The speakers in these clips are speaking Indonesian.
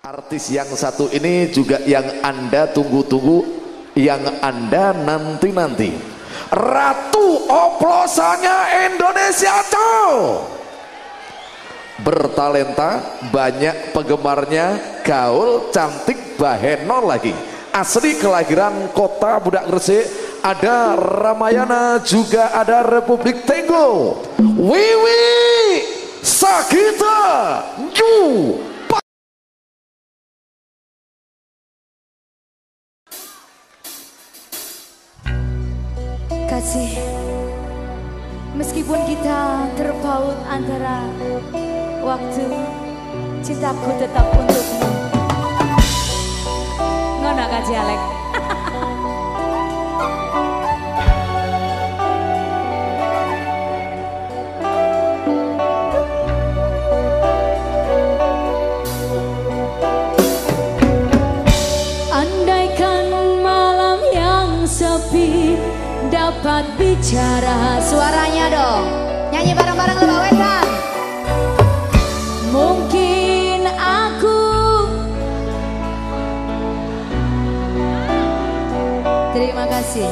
Artis yang satu ini juga yang Anda tunggu-tunggu, yang Anda nanti-nanti. Ratu oplosannya Indonesia tuh. Bertalenta, banyak penggemarnya, gaul, cantik, baheno lagi. Asli kelahiran kota Budak Gresik, ada Ramayana, juga ada Republik Tenggo. Wiwi Sagita Yu. Kasih, meskipun kita terpaut antara waktu, cintaku tetap untukmu. Ngono Kak Jalek. Andaikan malam yang sepi dapat bicara, suaranya dong, nyanyi bareng-bareng Lebak Wetan. Mungkin aku terima kasih.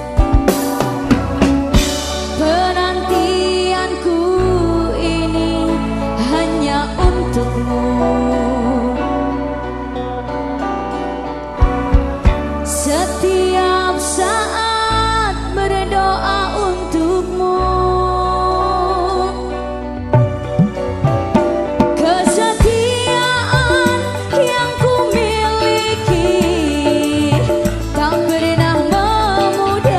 Penantianku ini hanya untukmu. Setiap saat berdoa untukmu. Kesetiaan yang ku miliki tak pernah memudar.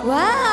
Wow.